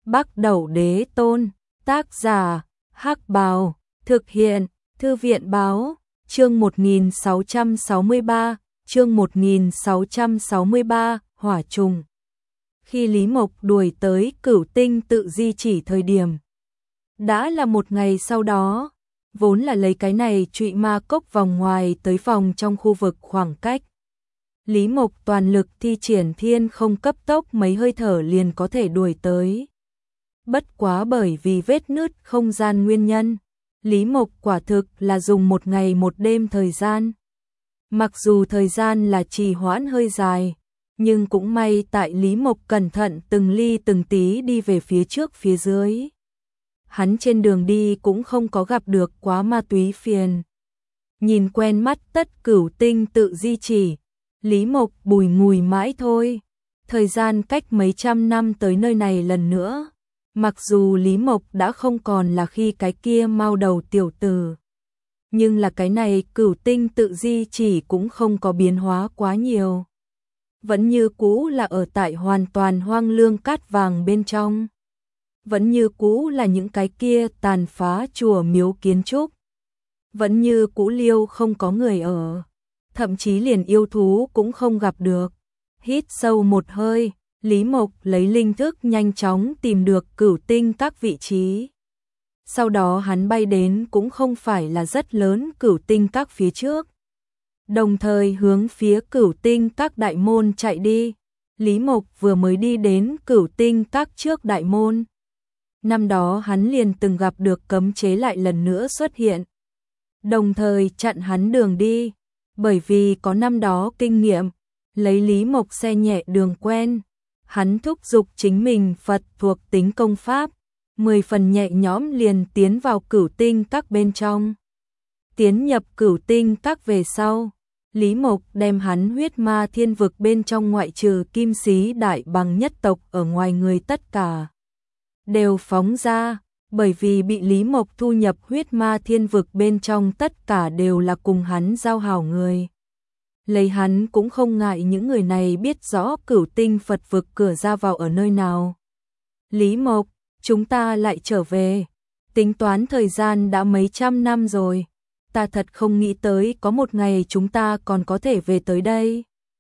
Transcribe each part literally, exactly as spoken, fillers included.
Bắc Đẩu Đế Tôn, tác giả, Hắc Bào, thực hiện, Thư viện Báo, chương một nghìn sáu trăm sáu mươi ba, chương một nghìn sáu trăm sáu mươi ba, Hỏa Trùng. Khi Lý Mộc đuổi tới Cửu Tinh Tự Di Chỉ thời điểm, đã là một ngày sau đó, vốn là lấy cái này trụy ma cốc vòng ngoài tới vòng trong khu vực khoảng cách. Lý Mộc toàn lực thi triển thiên không cấp tốc mấy hơi thở liền có thể đuổi tới. Bất quá bởi vì vết nứt không gian nguyên nhân, Lý Mộc quả thực là dùng một ngày một đêm thời gian. Mặc dù thời gian là trì hoãn hơi dài, nhưng cũng may tại Lý Mộc cẩn thận từng ly từng tí đi về phía trước phía dưới. Hắn trên đường đi cũng không có gặp được quá ma túy phiền. Nhìn quen mắt tất Cửu Tinh Tự Di Chỉ, Lý Mộc bùi ngùi mãi thôi. Thời gian cách mấy trăm năm tới nơi này lần nữa. Mặc dù Lý Mộc đã không còn là khi cái kia mau đầu tiểu tử, nhưng là cái này Cửu Tinh Tự Di Chỉ cũng không có biến hóa quá nhiều. Vẫn như cũ là ở tại hoàn toàn hoang lương cát vàng bên trong. Vẫn như cũ là những cái kia tàn phá chùa miếu kiến trúc. Vẫn như cũ liêu không có người ở. Thậm chí liền yêu thú cũng không gặp được. Hít sâu một hơi, Lý Mộc lấy linh thức nhanh chóng tìm được Cửu Tinh các vị trí. Sau đó hắn bay đến cũng không phải là rất lớn Cửu Tinh các phía trước. Đồng thời hướng phía Cửu Tinh các đại môn chạy đi. Lý Mộc vừa mới đi đến Cửu Tinh các trước đại môn. Năm đó hắn liền từng gặp được cấm chế lại lần nữa xuất hiện. Đồng thời chặn hắn đường đi. Bởi vì có năm đó kinh nghiệm, lấy Lý Mộc xe nhẹ đường quen. Hắn thúc giục chính mình Phật thuộc tính công pháp, mười phần nhẹ nhõm liền tiến vào Cửu Tinh các bên trong. Tiến nhập Cửu Tinh các về sau, Lý Mộc đem hắn huyết ma thiên vực bên trong ngoại trừ Kim Sĩ Đại Bằng nhất tộc ở ngoài người tất cả đều phóng ra, bởi vì bị Lý Mộc thu nhập huyết ma thiên vực bên trong tất cả đều là cùng hắn giao hảo người. Lấy hắn cũng không ngại những người này biết rõ Cửu Tinh Phật vực cửa ra vào ở nơi nào. Lý Mộc, chúng ta lại trở về. Tính toán thời gian đã mấy trăm năm rồi. Ta thật không nghĩ tới có một ngày chúng ta còn có thể về tới đây.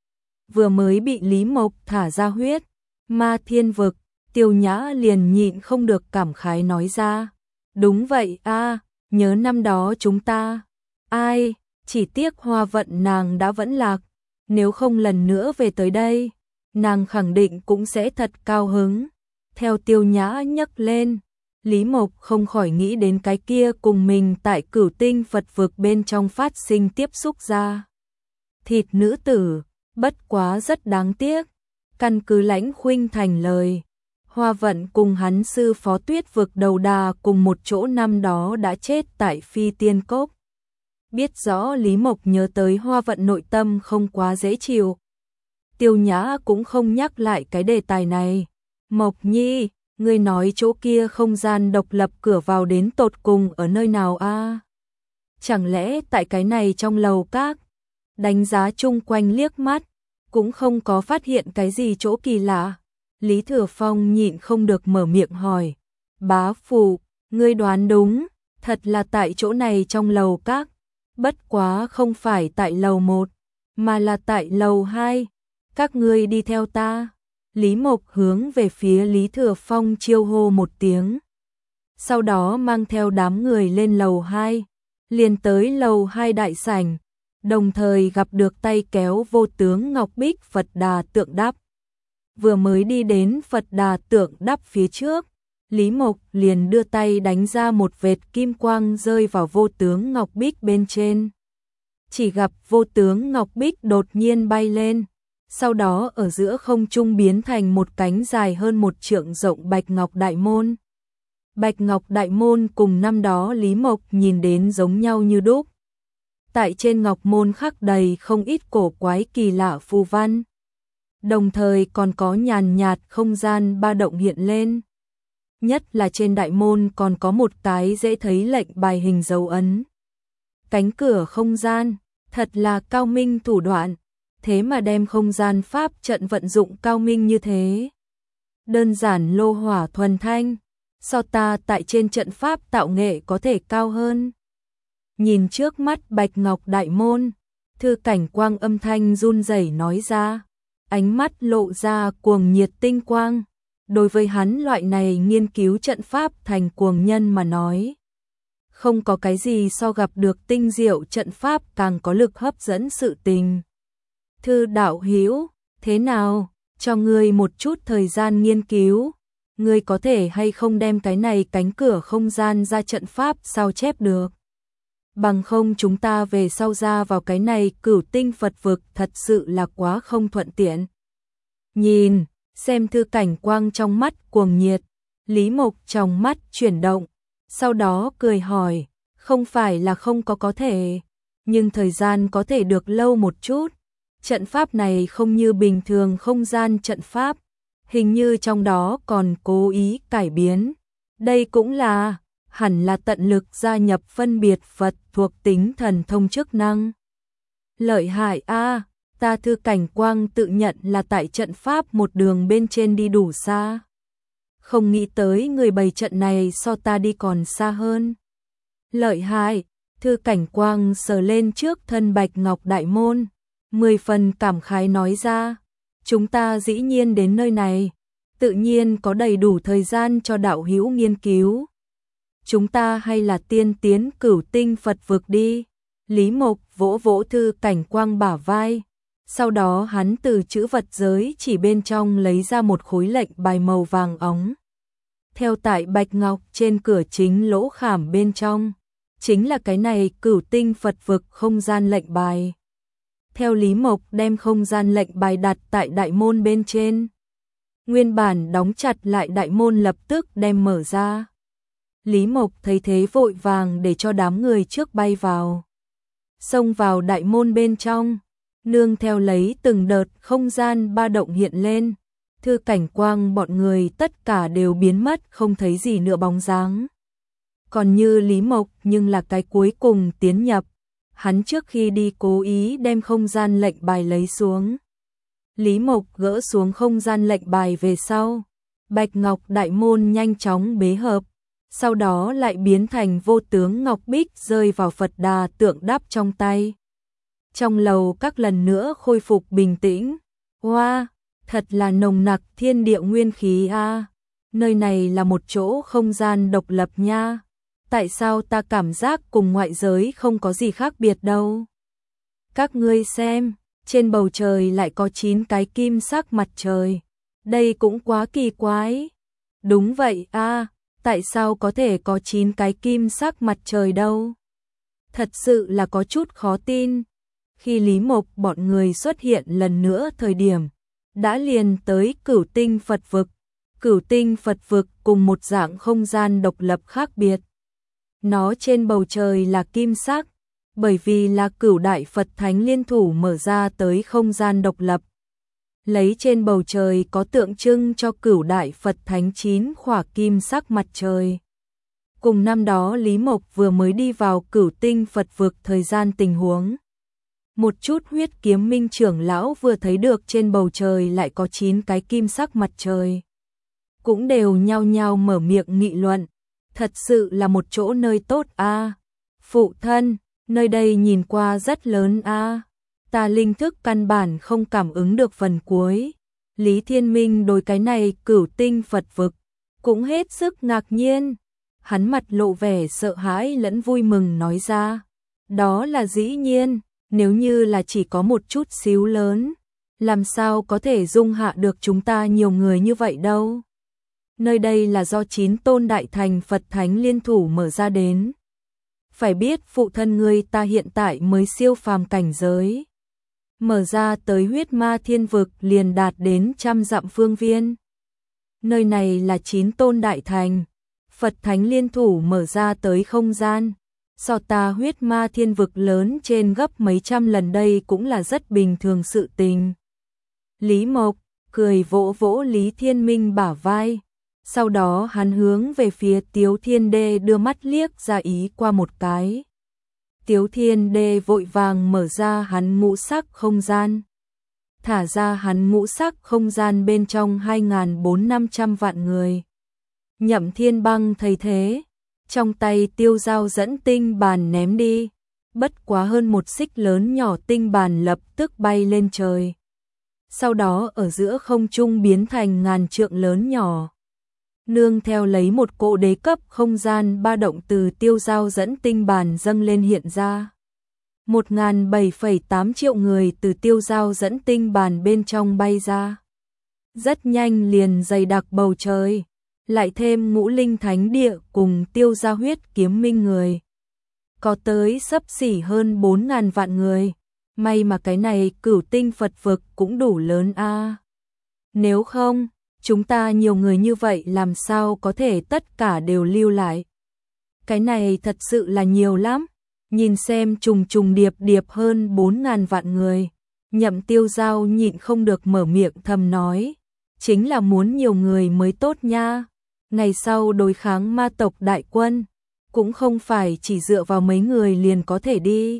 Vừa mới bị Lý Mộc thả ra huyết ma thiên vực, Tiêu Nhã liền nhịn không được cảm khái nói ra. Đúng vậy a, nhớ năm đó chúng ta. Ai, chỉ tiếc Hoa vận nàng đã vẫn lạc. Nếu không lần nữa về tới đây, nàng khẳng định cũng sẽ thật cao hứng. Theo Tiêu Nhã nhấc lên, Lý Mộc không khỏi nghĩ đến cái kia cùng mình tại Cửu Tinh Phật vực bên trong phát sinh tiếp xúc ra. Thịt nữ tử, bất quá rất đáng tiếc. Căn cứ Lãnh Khuynh Thành lời, Hoa vận cùng hắn sư phó Tuyết vực đầu đà cùng một chỗ năm đó đã chết tại Phi Tiên Cốc. Biết rõ Lý Mộc nhớ tới Hoa vận nội tâm không quá dễ chịu. Tiêu Nhã cũng không nhắc lại cái đề tài này. Mộc Nhi, ngươi nói chỗ kia không gian độc lập cửa vào đến tột cùng ở nơi nào a? Chẳng lẽ tại cái này trong lầu các? Đánh giá chung quanh liếc mắt, cũng không có phát hiện cái gì chỗ kỳ lạ. Lý Thừa Phong nhịn không được mở miệng hỏi. Bá phụ, ngươi đoán đúng, thật là tại chỗ này trong lầu các. Bất quá không phải tại lầu một, mà là tại lầu hai. Các ngươi đi theo ta. Lý Mộc hướng về phía Lý Thừa Phong chiêu hô một tiếng. Sau đó mang theo đám người lên lầu hai, liền tới lầu hai đại sảnh, đồng thời gặp được tay kéo vô tướng Ngọc Bích Phật Đà tượng đắp. Vừa mới đi đến Phật Đà tượng đắp phía trước, Lý Mộc liền đưa tay đánh ra một vệt kim quang rơi vào vô tướng Ngọc Bích bên trên. Chỉ gặp vô tướng Ngọc Bích đột nhiên bay lên, sau đó ở giữa không trung biến thành một cánh dài hơn một trượng rộng Bạch Ngọc Đại Môn. Bạch Ngọc Đại Môn cùng năm đó Lý Mộc nhìn đến giống nhau như đúc. Tại trên Ngọc Môn khắc đầy không ít cổ quái kỳ lạ phù văn. Đồng thời còn có nhàn nhạt không gian ba động hiện lên. Nhất là trên đại môn còn có một cái dễ thấy lệnh bài hình dấu ấn. Cánh cửa không gian, thật là cao minh thủ đoạn, thế mà đem không gian pháp trận vận dụng cao minh như thế. đơn giản lô hỏa thuần thanh, so ta tại trên trận pháp tạo nghệ có thể cao hơn. Nhìn trước mắt Bạch Ngọc Đại Môn, Thư Cảnh Quang âm thanh run rẩy nói ra, ánh mắt lộ ra cuồng nhiệt tinh quang. Đối với hắn loại này nghiên cứu trận pháp thành cuồng nhân mà nói, không có cái gì so gặp được tinh diệu trận pháp càng có lực hấp dẫn sự tình. Thư đạo hữu, thế nào, cho ngươi một chút thời gian nghiên cứu, ngươi có thể hay không đem cái này cánh cửa không gian ra trận pháp sao chép được. Bằng không chúng ta về sau ra vào cái này Cửu Tinh Phật vực thật sự là quá không thuận tiện. Nhìn, xem Thư Cảnh Quang trong mắt cuồng nhiệt, Lý Mộc trong mắt chuyển động, sau đó cười hỏi, không phải là không có có thể, nhưng thời gian có thể được lâu một chút. Trận pháp này không như bình thường không gian trận pháp, hình như trong đó còn cố ý cải biến. Đây cũng là, hẳn là tận lực gia nhập phân biệt Phật thuộc tính thần thông chức năng. Lợi hại a, ta Thư Cảnh Quang tự nhận là tại trận pháp một đường bên trên đi đủ xa. Không nghĩ tới người bày trận này so ta đi còn xa hơn. Lợi hại, Thư Cảnh Quang sờ lên trước thân Bạch Ngọc Đại Môn, mười phần cảm khái nói ra, chúng ta dĩ nhiên đến nơi này, tự nhiên có đầy đủ thời gian cho đạo hữu nghiên cứu. Chúng ta hay là tiên tiến Cửu Tinh Phật vực đi. Lý Mộc vỗ vỗ Thư Cảnh Quang bả vai, sau đó hắn từ chữ vật giới chỉ bên trong lấy ra một khối lệnh bài màu vàng óng. Theo tại bạch ngọc trên cửa chính lỗ khảm bên trong, chính là cái này Cửu Tinh Phật vực không gian lệnh bài. Theo Lý Mộc đem không gian lệnh bài đặt tại đại môn bên trên. Nguyên bản đóng chặt lại đại môn lập tức đem mở ra. Lý Mộc thấy thế vội vàng để cho đám người trước bay vào. Xông vào đại môn bên trong, nương theo lấy từng đợt không gian ba động hiện lên. Thư Cảnh Quang bọn người tất cả đều biến mất không thấy gì nữa bóng dáng. Còn như Lý Mộc nhưng là cái cuối cùng tiến nhập. Hắn trước khi đi cố ý đem không gian lệnh bài lấy xuống. Lý Mộc gỡ xuống không gian lệnh bài về sau. Bạch Ngọc Đại Môn nhanh chóng bế hợp. Sau đó lại biến thành vô tướng ngọc bích rơi vào Phật Đà tượng đắp trong tay. Trong lầu các lần nữa khôi phục bình tĩnh. Hoa, wow, thật là nồng nặc thiên địa nguyên khí a. À. Nơi này là một chỗ không gian độc lập nha. Tại sao ta cảm giác cùng ngoại giới không có gì khác biệt đâu? Các ngươi xem, trên bầu trời lại có chín cái kim sắc mặt trời. Đây cũng quá kỳ quái. Đúng vậy a. À. Tại sao có thể có chín cái kim sắc mặt trời đâu? Thật sự là có chút khó tin. Khi Lý Mộc bọn người xuất hiện lần nữa thời điểm, đã liền tới Cửu Tinh Phật vực. Cửu Tinh Phật vực cùng một dạng không gian độc lập khác biệt. Nó trên bầu trời là kim sắc, bởi vì là Cửu Đại Phật Thánh liên thủ mở ra tới không gian độc lập. Lấy trên bầu trời có tượng trưng cho Cửu Đại Phật Thánh chín khỏa kim sắc mặt trời. Cùng năm đó Lý Mộc vừa mới đi vào Cửu Tinh Phật vực thời gian tình huống. Một chút Huyết Kiếm Minh trưởng lão vừa thấy được trên bầu trời lại có chín cái kim sắc mặt trời. Cũng đều nhao nhao mở miệng nghị luận. Thật sự là một chỗ nơi tốt a. À. Phụ thân, nơi đây nhìn qua rất lớn a. À. Ta linh thức căn bản không cảm ứng được phần cuối. Lý Thiên Minh đối cái này Cửu Tinh Phật vực cũng hết sức ngạc nhiên. Hắn mặt lộ vẻ sợ hãi lẫn vui mừng nói ra. Đó là dĩ nhiên, nếu như là chỉ có một chút xíu lớn, làm sao có thể dung hạ được chúng ta nhiều người như vậy đâu. Nơi đây là do chín tôn đại thành Phật Thánh liên thủ mở ra đến. Phải biết phụ thân ngươi ta hiện tại mới siêu phàm cảnh giới. Mở ra tới huyết ma thiên vực liền đạt đến trăm dặm phương viên. Nơi này là chín tôn đại thành Phật Thánh liên thủ mở ra tới không gian. So ta huyết ma thiên vực lớn trên gấp mấy trăm lần đây cũng là rất bình thường sự tình. Lý Mộc cười vỗ vỗ Lý Thiên Minh bả vai. Sau đó hắn hướng về phía Tiếu Thiên Đê đưa mắt liếc ra ý qua một cái. Tiếu Thiên Đê vội vàng mở ra hắn ngũ sắc không gian. thả ra hắn ngũ sắc không gian bên trong hai nghìn bốn trăm năm trăm vạn người. Nhậm Thiên Băng thấy thế, trong tay tiêu dao dẫn tinh bàn ném đi, bất quá hơn một xích lớn nhỏ tinh bàn lập tức bay lên trời. Sau đó ở giữa không trung biến thành ngàn trượng lớn nhỏ. Nương theo lấy một cỗ đế cấp không gian ba động từ tiêu dao dẫn tinh bàn dâng lên hiện ra. một nghìn bảy phẩy tám triệu người từ tiêu dao dẫn tinh bàn bên trong bay ra. Rất nhanh liền dày đặc bầu trời, lại thêm ngũ linh thánh địa cùng tiêu gia huyết kiếm minh người. Có tới xấp xỉ hơn bốn nghìn vạn người, may mà cái này cửu tinh Phật vực cũng đủ lớn a. Nếu không, chúng ta nhiều người như vậy làm sao có thể tất cả đều lưu lại. Cái này thật sự là nhiều lắm. Nhìn xem trùng trùng điệp điệp hơn bốn nghìn vạn người, Nhậm Tiêu Giao nhịn không được mở miệng thầm nói, chính là muốn nhiều người mới tốt nha. Ngày sau đối kháng ma tộc đại quân, cũng không phải chỉ dựa vào mấy người liền có thể đi.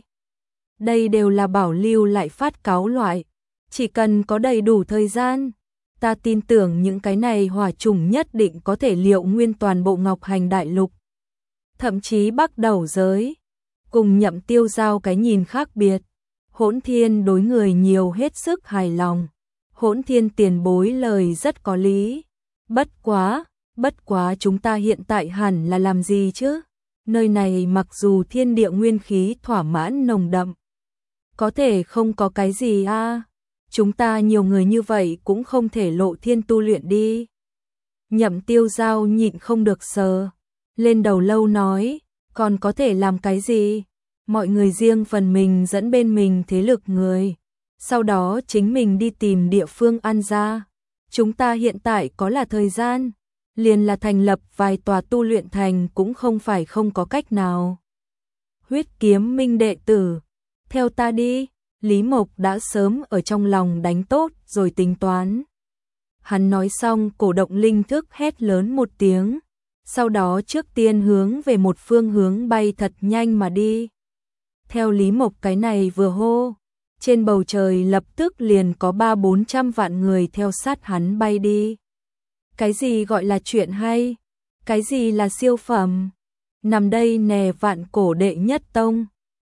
Đây đều là bảo lưu lại phát cáo loại, chỉ cần có đầy đủ thời gian, ta tin tưởng những cái này hỏa trùng nhất định có thể liệu nguyên toàn bộ Ngọc Hành đại lục. Thậm chí Bắc Đầu giới. Cùng Nhậm Tiêu Giao cái nhìn khác biệt, Hỗn Thiên đối người nhiều hết sức hài lòng. Hỗn Thiên tiền bối lời rất có lý. Bất quá, bất quá chúng ta hiện tại hẳn là làm gì chứ? Nơi này mặc dù thiên địa nguyên khí thỏa mãn nồng đậm, có thể không có cái gì a. À? Chúng ta nhiều người như vậy cũng không thể lộ thiên tu luyện đi. Nhậm Tiêu Giao nhịn không được sờ lên đầu lâu nói, còn có thể làm cái gì? Mọi người riêng phần mình dẫn bên mình thế lực người, sau đó chính mình đi tìm địa phương ăn ra. Chúng ta hiện tại có là thời gian, liền là thành lập vài tòa tu luyện thành cũng không phải không có cách nào. Huyết kiếm minh đệ tử, theo ta đi. Lý Mộc đã sớm ở trong lòng đánh tốt rồi tính toán. Hắn nói xong cổ động linh thức hét lớn một tiếng, sau đó trước tiên hướng về một phương hướng bay thật nhanh mà đi. Theo Lý Mộc cái này vừa hô, trên bầu trời lập tức liền có ba bốn trăm vạn người theo sát hắn bay đi. Cái gì gọi là chuyện hay? Cái gì là siêu phẩm? Nằm đây nè vạn cổ đệ nhất tông.